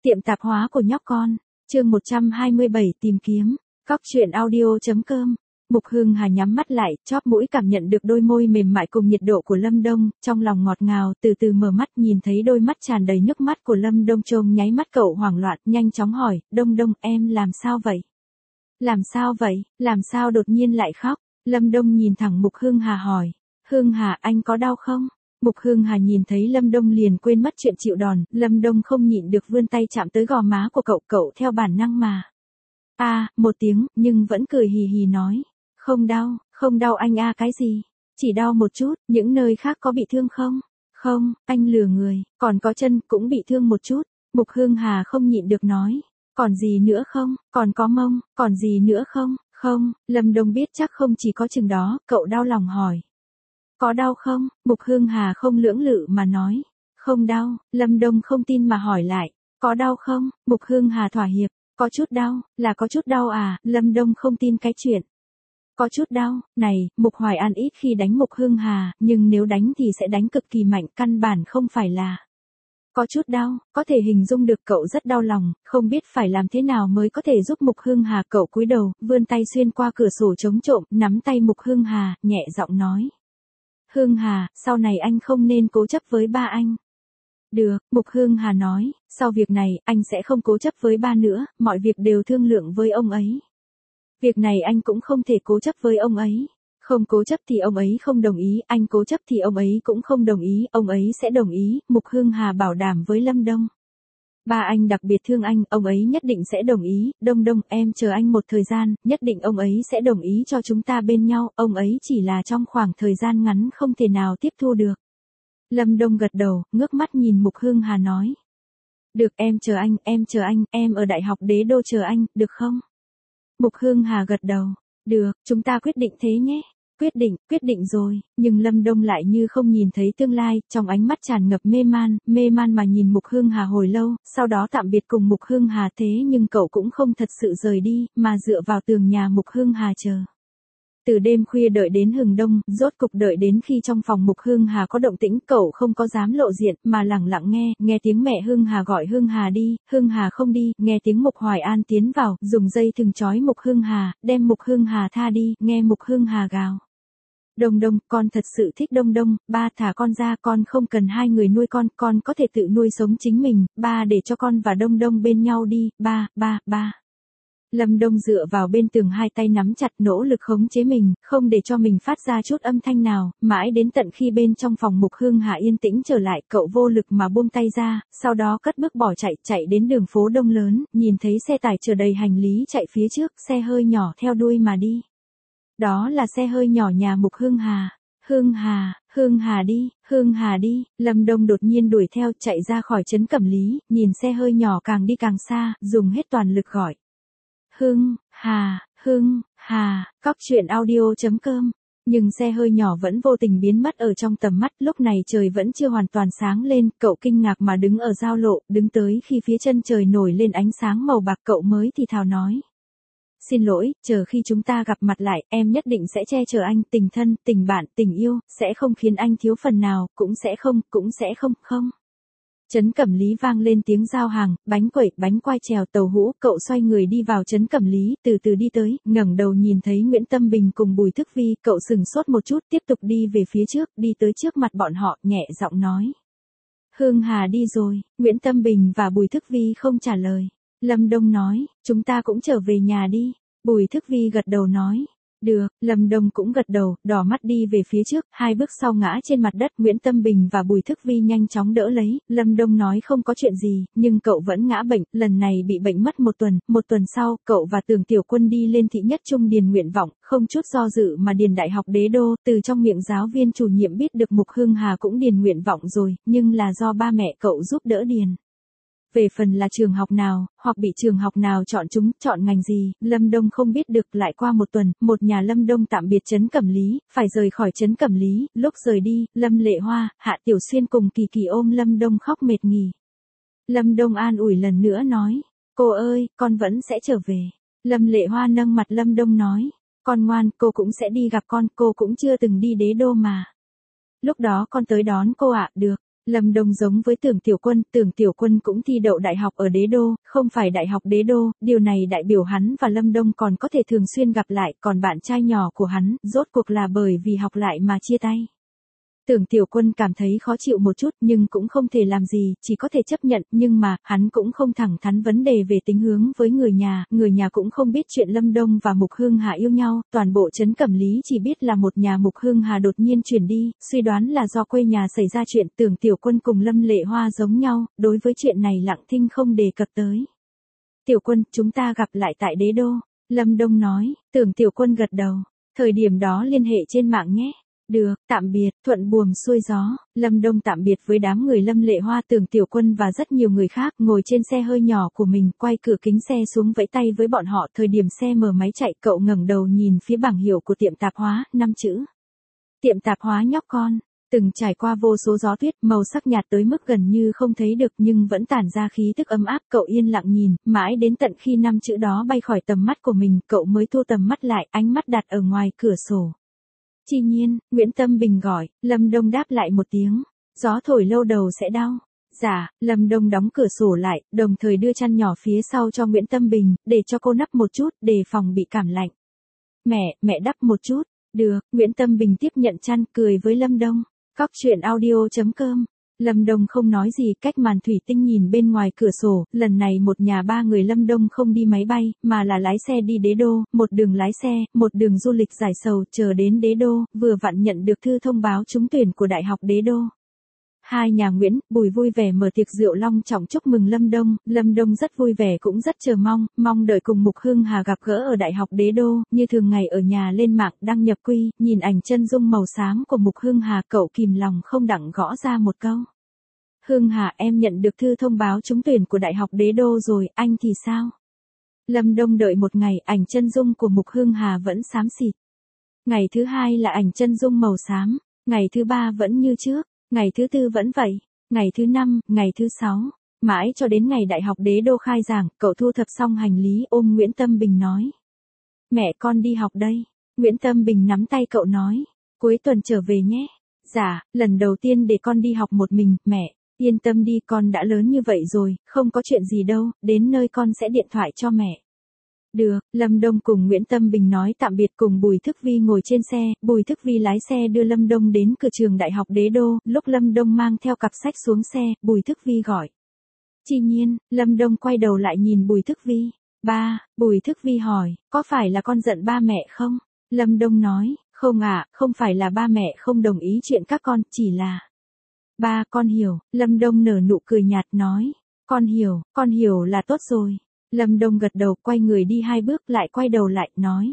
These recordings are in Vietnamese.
Tiệm tạp hóa của nhóc con, chương 127 tìm kiếm, Cóc truyện audio.com. Mục Hương Hà nhắm mắt lại, chóp mũi cảm nhận được đôi môi mềm mại cùng nhiệt độ của Lâm Đông, trong lòng ngọt ngào, từ từ mở mắt nhìn thấy đôi mắt tràn đầy nước mắt của Lâm Đông trông nháy mắt cậu hoảng loạn, nhanh chóng hỏi, Đông Đông em làm sao vậy? Làm sao vậy, làm sao đột nhiên lại khóc? Lâm Đông nhìn thẳng Mục Hương Hà hỏi, Hương Hà anh có đau không? Mục Hương Hà nhìn thấy Lâm Đông liền quên mất chuyện chịu đòn, Lâm Đông không nhịn được vươn tay chạm tới gò má của cậu theo bản năng mà. Một tiếng, nhưng vẫn cười hì hì nói, không đau anh cái gì? Chỉ đau một chút, những nơi khác có bị thương không? Không, anh lừa người, còn có chân cũng bị thương một chút. Mục Hương Hà không nhịn được nói, còn gì nữa không? Còn có mông, còn gì nữa không? Không, Lâm Đông biết chắc không chỉ có chừng đó, cậu đau lòng hỏi. Có đau không? Mục Hương Hà không lưỡng lự mà nói. Không đau, Lâm Đông không tin mà hỏi lại. Có đau không? Mục Hương Hà thỏa hiệp. Có chút đau, là có chút đau à? Lâm Đông không tin cái chuyện. Có chút đau, này, Mục Hoài An ít khi đánh Mục Hương Hà, nhưng nếu đánh thì sẽ đánh cực kỳ mạnh, căn bản không phải là. Có chút đau, có thể hình dung được cậu rất đau lòng, không biết phải làm thế nào mới có thể giúp Mục Hương Hà. Cậu cúi đầu, vươn tay xuyên qua cửa sổ chống trộm, nắm tay Mục Hương Hà, nhẹ giọng nói. Hương Hà, sau này anh không nên cố chấp với ba anh. Được, Mục Hương Hà nói, sau việc này, anh sẽ không cố chấp với ba nữa, mọi việc đều thương lượng với ông ấy. Việc này anh cũng không thể cố chấp với ông ấy. Không cố chấp thì ông ấy không đồng ý, anh cố chấp thì ông ấy cũng không đồng ý, ông ấy sẽ đồng ý, Mục Hương Hà bảo đảm với Lâm Đông. Ba anh đặc biệt thương anh, ông ấy nhất định sẽ đồng ý, Đông Đông em chờ anh một thời gian, nhất định ông ấy sẽ đồng ý cho chúng ta bên nhau, ông ấy chỉ là trong khoảng thời gian ngắn không thể nào tiếp thu được. Lâm Đông gật đầu, ngước mắt nhìn Mục Hương Hà nói. Được em chờ anh, em ở Đại học Đế Đô chờ anh, được không? Mục Hương Hà gật đầu, được, chúng ta quyết định thế nhé. Quyết định rồi, nhưng Lâm Đông lại như không nhìn thấy tương lai, trong ánh mắt tràn ngập mê man mà nhìn Mục Hương Hà hồi lâu, sau đó tạm biệt cùng Mục Hương Hà thế nhưng cậu cũng không thật sự rời đi, mà dựa vào tường nhà Mục Hương Hà chờ. Từ đêm khuya đợi đến hừng đông, rốt cục đợi đến khi trong phòng Mục Hương Hà có động tĩnh, cậu không có dám lộ diện, mà lẳng lặng nghe tiếng mẹ Hương Hà gọi Hương Hà đi, Hương Hà không đi, nghe tiếng Mục Hoài An tiến vào, dùng dây thừng trói Mục Hương Hà, đem Mục Hương Hà tha đi, nghe Mục Hương Hà gào. Đông Đông, con thật sự thích Đông Đông, ba thả con ra, con không cần hai người nuôi con có thể tự nuôi sống chính mình, ba để cho con và Đông Đông bên nhau đi, ba. Lâm Đông dựa vào bên tường hai tay nắm chặt nỗ lực khống chế mình, không để cho mình phát ra chút âm thanh nào, mãi đến tận khi bên trong phòng Mục Hương Hà yên tĩnh trở lại, cậu vô lực mà buông tay ra, sau đó cất bước bỏ chạy đến đường phố đông lớn, nhìn thấy xe tải chở đầy hành lý chạy phía trước, xe hơi nhỏ theo đuôi mà đi. Đó là xe hơi nhỏ nhà Mục Hương Hà. Hương Hà đi, Lâm Đông đột nhiên đuổi theo chạy ra khỏi trấn Cẩm Lý, nhìn xe hơi nhỏ càng đi càng xa, dùng hết toàn lực gọi. Hương Hà, Cóc truyện audio.com. Nhưng xe hơi nhỏ vẫn vô tình biến mất ở trong tầm mắt, lúc này trời vẫn chưa hoàn toàn sáng lên, cậu kinh ngạc mà đứng ở giao lộ, đứng tới khi phía chân trời nổi lên ánh sáng màu bạc cậu mới thì thào nói. Xin lỗi, chờ khi chúng ta gặp mặt lại, em nhất định sẽ che chở anh, tình thân, tình bạn, tình yêu, sẽ không khiến anh thiếu phần nào, cũng sẽ không. Trấn Cẩm Lý vang lên tiếng giao hàng, bánh quẩy, bánh quai trèo, tàu hũ, cậu xoay người đi vào Trấn Cẩm Lý, từ từ đi tới, ngẩng đầu nhìn thấy Nguyễn Tâm Bình cùng Bùi Thức Vi, cậu sừng sốt một chút, tiếp tục đi về phía trước, đi tới trước mặt bọn họ, nhẹ giọng nói. Hương Hà đi rồi, Nguyễn Tâm Bình và Bùi Thức Vi không trả lời. Lâm Đông nói, chúng ta cũng trở về nhà đi. Bùi Thức Vi gật đầu nói. Được, Lâm Đông cũng gật đầu, đỏ mắt đi về phía trước, hai bước sau ngã trên mặt đất, Nguyễn Tâm Bình và Bùi Thức Vi nhanh chóng đỡ lấy, Lâm Đông nói không có chuyện gì, nhưng cậu vẫn ngã bệnh, lần này bị bệnh mất một tuần sau, cậu và Tưởng Tiểu Quân đi lên thị nhất trung điền nguyện vọng, không chút do dự mà điền Đại học Đế Đô, từ trong miệng giáo viên chủ nhiệm biết được Mục Hương Hà cũng điền nguyện vọng rồi, nhưng là do ba mẹ cậu giúp đỡ điền. Về phần là trường học nào, hoặc bị trường học nào chọn ngành gì, Lâm Đông không biết được. Lại qua một tuần, một nhà Lâm Đông tạm biệt trấn Cẩm Lý, phải rời khỏi trấn Cẩm Lý, lúc rời đi, Lâm Lệ Hoa, Hạ Tiểu Xuyên cùng Kỳ Kỳ ôm Lâm Đông khóc mệt nghỉ. Lâm Đông an ủi lần nữa nói, cô ơi, con vẫn sẽ trở về. Lâm Lệ Hoa nâng mặt Lâm Đông nói, con ngoan, cô cũng sẽ đi gặp con, cô cũng chưa từng đi Đế Đô mà. Lúc đó con tới đón cô ạ, được. Lâm Đông giống với Tưởng Tiểu Quân cũng thi đậu đại học ở Đế Đô, không phải đại học Đế Đô, điều này đại biểu hắn và Lâm Đông còn có thể thường xuyên gặp lại, còn bạn trai nhỏ của hắn, rốt cuộc là bởi vì học lại mà chia tay. Tưởng Tiểu Quân cảm thấy khó chịu một chút nhưng cũng không thể làm gì, chỉ có thể chấp nhận, nhưng mà, hắn cũng không thẳng thắn vấn đề về tính hướng với người nhà cũng không biết chuyện Lâm Đông và Mục Hương Hà yêu nhau, toàn bộ trấn Cẩm Lý chỉ biết là một nhà Mục Hương Hà đột nhiên chuyển đi, suy đoán là do quê nhà xảy ra chuyện. Tưởng Tiểu Quân cùng Lâm Lệ Hoa giống nhau, đối với chuyện này lặng thinh không đề cập tới. Tiểu Quân, chúng ta gặp lại tại Đế Đô, Lâm Đông nói. Tưởng Tiểu Quân gật đầu, thời điểm đó liên hệ trên mạng nhé. Được, tạm biệt, thuận buồm xuôi gió, Lâm Đông tạm biệt với đám người Lâm Lệ Hoa, Tưởng Tiểu Quân và rất nhiều người khác, ngồi trên xe hơi nhỏ của mình, quay cửa kính xe xuống vẫy tay với bọn họ. Thời điểm xe mở máy chạy, cậu ngẩng đầu nhìn phía bảng hiệu của tiệm tạp hóa, 5 chữ. Tiệm tạp hóa nhóc con, từng trải qua vô số gió tuyết, màu sắc nhạt tới mức gần như không thấy được nhưng vẫn tản ra khí tức ấm áp. Cậu yên lặng nhìn, mãi đến tận khi 5 chữ đó bay khỏi tầm mắt của mình, cậu mới thu tầm mắt lại, ánh mắt đặt ở ngoài cửa sổ. Chi Nhiên, Nguyễn Tâm Bình gọi, Lâm Đông đáp lại một tiếng, gió thổi lâu đầu sẽ đau. Dạ, Lâm Đông đóng cửa sổ lại, đồng thời đưa chăn nhỏ phía sau cho Nguyễn Tâm Bình, để cho cô nắp một chút, đề phòng bị cảm lạnh. Mẹ đắp một chút, được, Nguyễn Tâm Bình tiếp nhận chăn, cười với Lâm Đông. Cóc truyện audio.com. Lâm Đông không nói gì, cách màn thủy tinh nhìn bên ngoài cửa sổ, lần này một nhà ba người Lâm Đông không đi máy bay, mà là lái xe đi Đế Đô, một đường lái xe, một đường du lịch giải sầu, chờ đến Đế Đô, vừa vặn nhận được thư thông báo trúng tuyển của Đại học Đế Đô. Hai nhà Nguyễn, Bùi vui vẻ mở tiệc rượu long trọng chúc mừng Lâm Đông rất vui vẻ cũng rất chờ mong đợi cùng Mục Hương Hà gặp gỡ ở Đại học Đế Đô, như thường ngày ở nhà lên mạng đăng nhập quy, nhìn ảnh chân dung màu xám của Mục Hương Hà, cậu kìm lòng không đặng gõ ra một câu. Hương Hà, em nhận được thư thông báo trúng tuyển của Đại học Đế Đô rồi, anh thì sao? Lâm Đông đợi một ngày, ảnh chân dung của Mục Hương Hà vẫn xám xịt. Ngày thứ hai là ảnh chân dung màu xám, ngày thứ ba vẫn như trước. Ngày thứ tư vẫn vậy, ngày thứ năm, ngày thứ sáu, mãi cho đến ngày Đại học Đế Đô khai giảng, cậu thu thập xong hành lý ôm Nguyễn Tâm Bình nói. Mẹ con đi học đây. Nguyễn Tâm Bình nắm tay cậu nói. Cuối tuần trở về nhé. Dạ, lần đầu tiên để con đi học một mình, mẹ. Yên tâm đi, con đã lớn như vậy rồi, không có chuyện gì đâu, đến nơi con sẽ điện thoại cho mẹ. Được, Lâm Đông cùng Nguyễn Tâm Bình nói tạm biệt cùng Bùi Thức Vi ngồi trên xe, Bùi Thức Vi lái xe đưa Lâm Đông đến cửa trường Đại học Đế Đô, lúc Lâm Đông mang theo cặp sách xuống xe, Bùi Thức Vi gọi. Chi Nhiên, Lâm Đông quay đầu lại nhìn Bùi Thức Vi. Ba, Bùi Thức Vi hỏi, có phải là con giận ba mẹ không? Lâm Đông nói, không ạ, không phải là ba mẹ không đồng ý chuyện các con, chỉ là... Ba, con hiểu, Lâm Đông nở nụ cười nhạt nói, con hiểu là tốt rồi. Lâm Đông gật đầu, quay người đi 2 bước lại quay đầu lại, nói.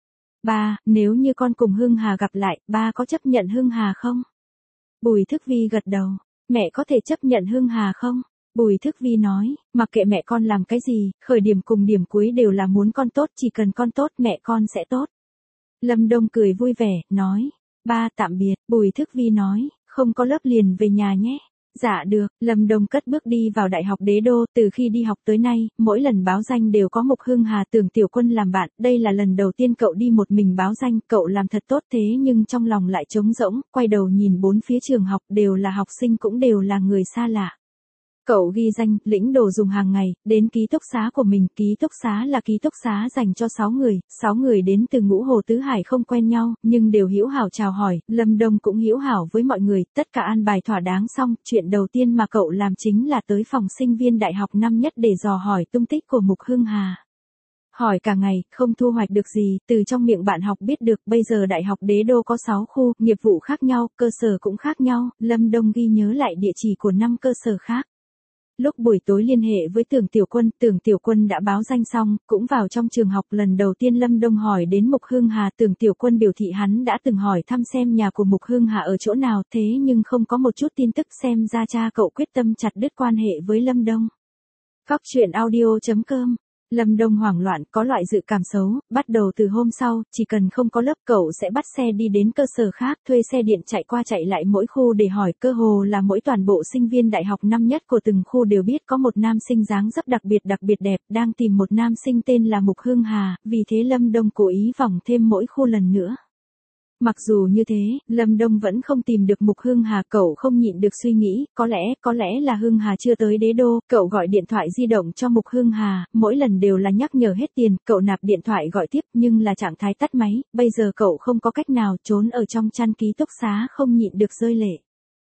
Ba, nếu như con cùng Hương Hà gặp lại, ba có chấp nhận Hương Hà không? Bùi Thức Vi gật đầu, mẹ có thể chấp nhận Hương Hà không? Bùi Thức Vi nói, mặc kệ mẹ con làm cái gì, khởi điểm cùng điểm cuối đều là muốn con tốt, chỉ cần con tốt mẹ con sẽ tốt. Lâm Đông cười vui vẻ, nói. Ba, tạm biệt, Bùi Thức Vi nói, không có lớp liền về nhà nhé. Dạ được, Lâm Đông cất bước đi vào Đại học Đế Đô, từ khi đi học tới nay, mỗi lần báo danh đều có Mục Hương Hà, Tưởng Tiểu Quân làm bạn, đây là lần đầu tiên cậu đi một mình báo danh, cậu làm thật tốt thế nhưng trong lòng lại trống rỗng, quay đầu nhìn bốn phía trường học đều là học sinh cũng đều là người xa lạ. Cậu ghi danh, lĩnh đồ dùng hàng ngày, đến ký túc xá của mình, ký túc xá là ký túc xá dành cho 6 người đến từ Ngũ Hồ Tứ Hải không quen nhau, nhưng đều hữu hảo chào hỏi, Lâm Đông cũng hữu hảo với mọi người, tất cả an bài thỏa đáng xong, chuyện đầu tiên mà cậu làm chính là tới phòng sinh viên đại học năm nhất để dò hỏi tung tích của Mục Hương Hà. Hỏi cả ngày, không thu hoạch được gì, từ trong miệng bạn học biết được, bây giờ Đại học Đế Đô có 6 khu, nghiệp vụ khác nhau, cơ sở cũng khác nhau, Lâm Đông ghi nhớ lại địa chỉ của 5 cơ sở khác. Lúc buổi tối liên hệ với Tưởng Tiểu Quân đã báo danh xong, cũng vào trong trường học, lần đầu tiên Lâm Đông hỏi đến Mục Hương Hà, Tưởng Tiểu Quân biểu thị hắn đã từng hỏi thăm xem nhà của Mục Hương Hà ở chỗ nào, thế nhưng không có một chút tin tức, xem ra cha cậu quyết tâm chặt đứt quan hệ với Lâm Đông. Cóc truyện audio.com. Lâm Đông hoảng loạn, có loại dự cảm xấu, bắt đầu từ hôm sau, chỉ cần không có lớp cậu sẽ bắt xe đi đến cơ sở khác, thuê xe điện chạy qua chạy lại mỗi khu để hỏi, cơ hồ là mỗi toàn bộ sinh viên đại học năm nhất của từng khu đều biết có một nam sinh dáng dấp đặc biệt đẹp, đang tìm một nam sinh tên là Mục Hương Hà, vì thế Lâm Đông cố ý vòng thêm mỗi khu lần nữa. Mặc dù như thế, Lâm Đông vẫn không tìm được Mục Hương Hà, cậu không nhịn được suy nghĩ, có lẽ là Hương Hà chưa tới đế đô, cậu gọi điện thoại di động cho Mục Hương Hà, mỗi lần đều là nhắc nhở hết tiền, cậu nạp điện thoại gọi tiếp nhưng là trạng thái tắt máy, bây giờ cậu không có cách nào, trốn ở trong chăn ký túc xá không nhịn được rơi lệ.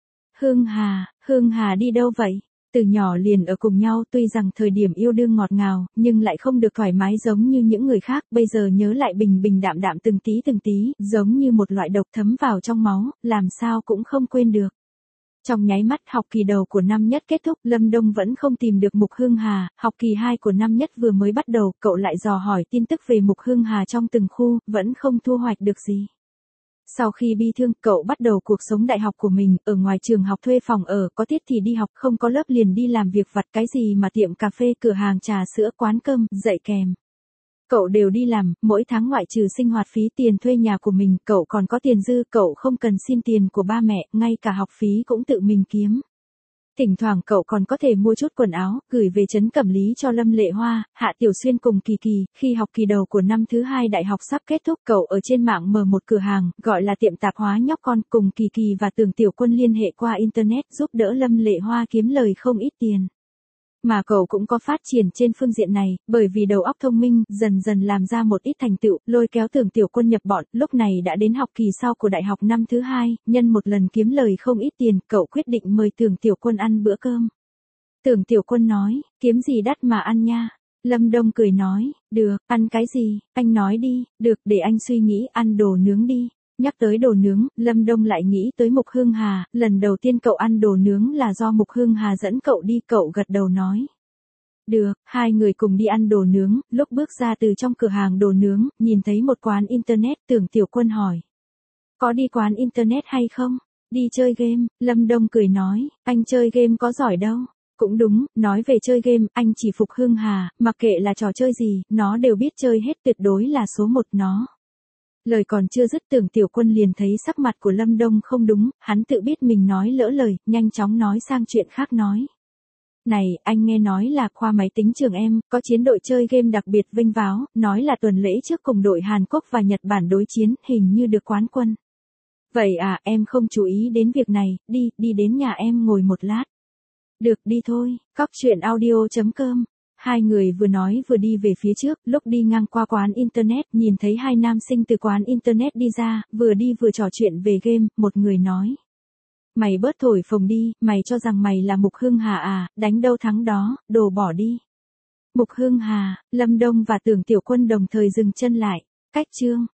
Hương Hà đi đâu vậy? Từ nhỏ liền ở cùng nhau, tuy rằng thời điểm yêu đương ngọt ngào, nhưng lại không được thoải mái giống như những người khác, bây giờ nhớ lại bình bình đạm đạm từng tí, giống như một loại độc thấm vào trong máu, làm sao cũng không quên được. Trong nháy mắt học kỳ đầu của năm nhất kết thúc, Lâm Đông vẫn không tìm được Mục Hương Hà, học kỳ 2 của năm nhất vừa mới bắt đầu, cậu lại dò hỏi tin tức về Mục Hương Hà trong từng khu, vẫn không thu hoạch được gì. Sau khi bi thương, cậu bắt đầu cuộc sống đại học của mình, ở ngoài trường học thuê phòng ở, có tiết thì đi học, không có lớp liền đi làm việc vặt, cái gì mà tiệm cà phê, cửa hàng trà sữa, quán cơm, dạy kèm. Cậu đều đi làm, mỗi tháng ngoại trừ sinh hoạt phí tiền thuê nhà của mình, cậu còn có tiền dư, cậu không cần xin tiền của ba mẹ, ngay cả học phí cũng tự mình kiếm. Thỉnh thoảng cậu còn có thể mua chút quần áo, gửi về trấn Cẩm Lý cho Lâm Lệ Hoa, Hạ Tiểu Xuyên cùng Kỳ Kỳ. Khi học kỳ đầu của năm thứ 2 đại học sắp kết thúc, cậu ở trên mạng mở một cửa hàng, gọi là tiệm tạp hóa nhóc con, cùng Kỳ Kỳ và Tưởng Tiểu Quân liên hệ qua Internet giúp đỡ Lâm Lệ Hoa kiếm lời không ít tiền. Mà cậu cũng có phát triển trên phương diện này, bởi vì đầu óc thông minh, dần dần làm ra một ít thành tựu, lôi kéo Tưởng Tiểu Quân nhập bọn, lúc này đã đến học kỳ sau của đại học năm thứ 2, nhân một lần kiếm lời không ít tiền, cậu quyết định mời Tưởng Tiểu Quân ăn bữa cơm. Tưởng Tiểu Quân nói, kiếm gì đắt mà ăn nha. Lâm Đông cười nói, được, ăn cái gì, anh nói đi, được, để anh suy nghĩ, ăn đồ nướng đi. Nhắc tới đồ nướng, Lâm Đông lại nghĩ tới Mục Hương Hà, lần đầu tiên cậu ăn đồ nướng là do Mục Hương Hà dẫn cậu đi, cậu gật đầu nói. Được, hai người cùng đi ăn đồ nướng, lúc bước ra từ trong cửa hàng đồ nướng, nhìn thấy một quán internet, Tưởng Tiểu Quân hỏi. Có đi quán internet hay không? Đi chơi game, Lâm Đông cười nói, anh chơi game có giỏi đâu. Cũng đúng, nói về chơi game, anh chỉ phục Hương Hà, mặc kệ là trò chơi gì, nó đều biết chơi hết, tuyệt đối là số 1 nó. Lời còn chưa dứt, Tưởng Tiểu Quân liền thấy sắc mặt của Lâm Đông không đúng, hắn tự biết mình nói lỡ lời, nhanh chóng nói sang chuyện khác nói. Này, anh nghe nói là khoa máy tính trường em, có chiến đội chơi game đặc biệt vinh váo, nói là tuần lễ trước cùng đội Hàn Quốc và Nhật Bản đối chiến, hình như được quán quân. Vậy à, em không chú ý đến việc này, đi đến nhà em ngồi một lát. Được, đi thôi, coctruyện.audio.com. Hai người vừa nói vừa đi về phía trước, lúc đi ngang qua quán internet, nhìn thấy hai nam sinh từ quán internet đi ra, vừa đi vừa trò chuyện về game, một người nói. Mày bớt thổi phồng đi, mày cho rằng mày là Mục Hương Hà à, đánh đâu thắng đó, đồ bỏ đi. Mục Hương Hà, Lâm Đông và Tưởng Tiểu Quân đồng thời dừng chân lại, cách chương.